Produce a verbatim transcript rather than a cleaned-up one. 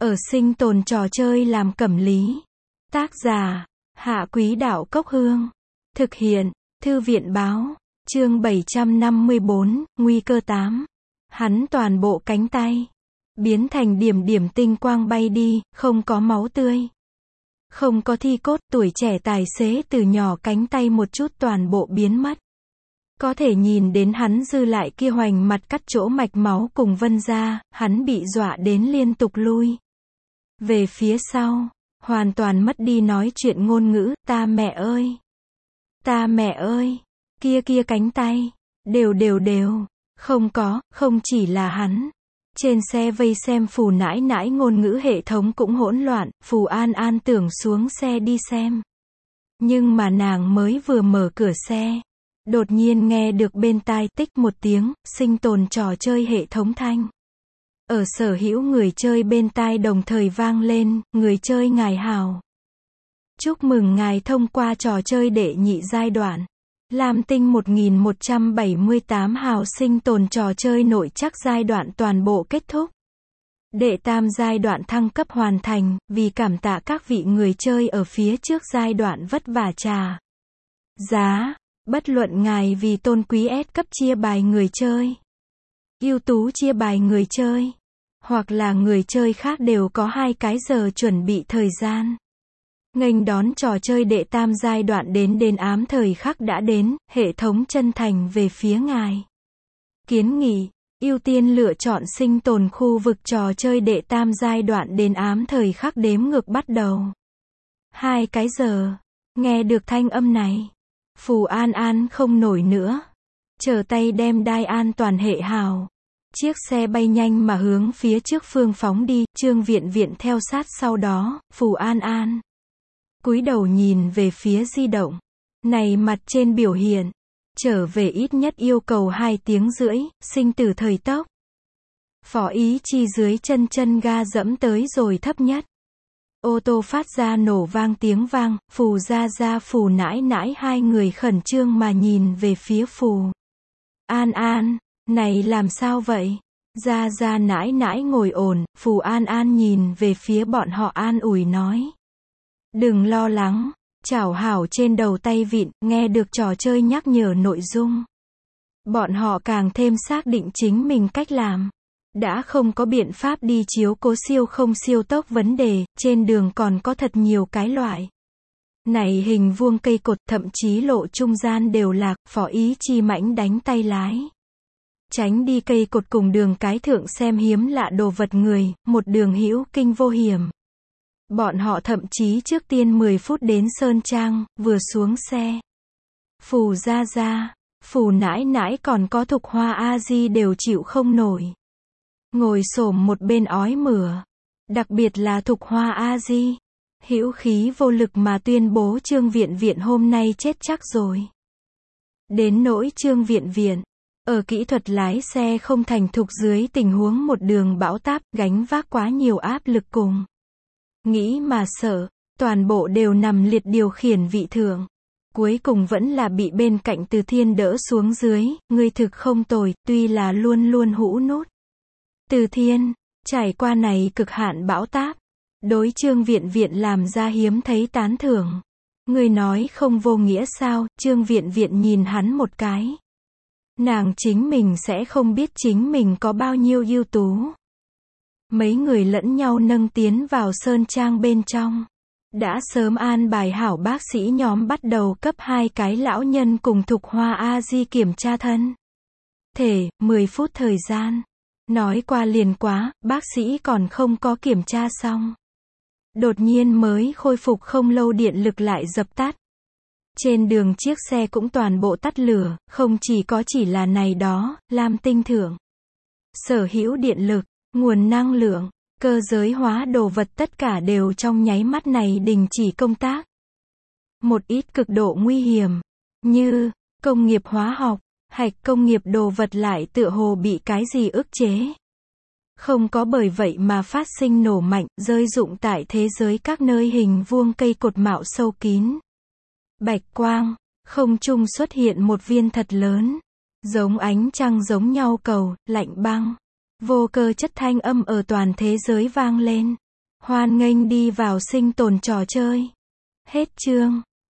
Ở sinh tồn trò chơi làm cẩm lý. Tác giả, Hạ Quý Đạo Cốc Hương. Thực hiện, Thư viện báo. Chương bảy trăm năm mươi bốn, Nguy cơ tám. Hắn toàn bộ cánh tay biến thành điểm điểm tinh quang bay đi, không có máu tươi, không có thi cốt. Tuổi trẻ tài xế từ nhỏ cánh tay một chút toàn bộ biến mất. Có thể nhìn đến hắn dư lại kia hoành mặt cắt chỗ mạch máu cùng vân da, hắn bị dọa đến liên tục lui về phía sau, hoàn toàn mất đi nói chuyện ngôn ngữ. Ta mẹ ơi! Ta mẹ ơi! Kia kia cánh tay! Đều đều đều! Không có, không chỉ là hắn. Trên xe vây xem Phù nãi nãi ngôn ngữ hệ thống cũng hỗn loạn, Phù An An tưởng xuống xe đi xem. Nhưng mà nàng mới vừa mở cửa xe, đột nhiên nghe được bên tai tích một tiếng, sinh tồn trò chơi hệ thống thanh. Ở sở hữu người chơi bên tai đồng thời vang lên, người chơi ngài hào. Chúc mừng ngài thông qua trò chơi đệ nhị giai đoạn. Lam tinh một nghìn một trăm bảy mươi tám hào sinh tồn trò chơi nội trắc giai đoạn toàn bộ kết thúc. Đệ tam giai đoạn thăng cấp hoàn thành, vì cảm tạ các vị người chơi ở phía trước giai đoạn vất vả trả giá. Bất luận ngài vì tôn quý S cấp chia bài người chơi, ưu tú chia bài người chơi, hoặc là người chơi khác đều có hai cái giờ chuẩn bị thời gian. Nghênh đón trò chơi đệ tam giai đoạn đến đến ám thời khắc đã đến, hệ thống chân thành về phía ngài. Kiến nghị, ưu tiên lựa chọn sinh tồn khu vực trò chơi đệ tam giai đoạn đến ám thời khắc đếm ngược bắt đầu. Hai cái giờ. Nghe được thanh âm này, Phù An An không nổi nữa. Trở tay đem đai an toàn hệ hào. Chiếc xe bay nhanh mà hướng phía trước phương phóng đi, Trương Viện Viện theo sát sau đó. Phù An An cúi đầu nhìn về phía di động. Này mặt trên biểu hiện, trở về ít nhất yêu cầu hai tiếng rưỡi, sinh tử thời tốc. Phó Ý Chi dưới chân chân ga dẫm tới rồi thấp nhất. Ô tô phát ra nổ vang tiếng vang, Phù Gia Gia Phù nãi nãi hai người khẩn trương mà nhìn về phía Phù An An, này làm sao vậy? Gia Gia nãi nãi ngồi ổn, Phù An An nhìn về phía bọn họ an ủi nói. Đừng lo lắng, chảo hảo trên đầu tay vịn, nghe được trò chơi nhắc nhở nội dung. Bọn họ càng thêm xác định chính mình cách làm. Đã không có biện pháp đi chiếu cố siêu không siêu tốc vấn đề, trên đường còn có thật nhiều cái loại. Này hình vuông cây cột, thậm chí lộ trung gian đều lạc, Phó Ý Chi mãnh đánh tay lái. Tránh đi cây cột cùng đường cái thượng xem hiếm lạ đồ vật người, một đường hữu kinh vô hiểm. Bọn họ thậm chí trước tiên mười phút đến Sơn Trang, vừa xuống xe. Phù Gia Gia, Phù nãi nãi còn có Thục Hoa A Di đều chịu không nổi. Ngồi xổm một bên ói mửa. Đặc biệt là Thục Hoa A Di. Hữu khí vô lực mà tuyên bố Trương Viện Viện hôm nay chết chắc rồi. Đến nỗi Trương Viện Viện, ở kỹ thuật lái xe không thành thục dưới tình huống một đường bão táp, gánh vác quá nhiều áp lực cùng nghĩ mà sợ, toàn bộ đều nằm liệt điều khiển vị thượng. Cuối cùng vẫn là bị bên cạnh Từ Thiên đỡ xuống dưới, ngươi thực không tồi, tuy là luôn luôn hũ nút. Từ Thiên, trải qua này cực hạn bão táp, đối Trương Viện Viện làm ra hiếm thấy tán thưởng. Ngươi nói không vô nghĩa sao? Trương Viện Viện nhìn hắn một cái. Nàng chính mình sẽ không biết chính mình có bao nhiêu ưu tú. Mấy người lẫn nhau nâng tiến vào Sơn Trang bên trong. Đã sớm an bài hảo bác sĩ nhóm bắt đầu cấp hai cái lão nhân cùng Thục Hoa A Di kiểm tra thân thể, mười phút thời gian. Nói qua liền quá, bác sĩ còn không có kiểm tra xong. Đột nhiên mới khôi phục không lâu điện lực lại dập tắt. Trên đường chiếc xe cũng toàn bộ tắt lửa, không chỉ có chỉ là này đó, Lam tinh thượng. Sở hữu điện lực, nguồn năng lượng, cơ giới hóa đồ vật tất cả đều trong nháy mắt này đình chỉ công tác. Một ít cực độ nguy hiểm, như công nghiệp hóa học, hạch công nghiệp đồ vật lại tựa hồ bị cái gì ức chế. Không có bởi vậy mà phát sinh nổ mạnh, rơi rụng tại thế giới các nơi hình vuông cây cột mạo sâu kín. Bạch quang, không trung xuất hiện một viên thật lớn, giống ánh trăng giống nhau cầu, lạnh băng. Vô cơ chất thanh âm ở toàn thế giới vang lên. Hoan nghênh đi vào sinh tồn trò chơi. Hết chương.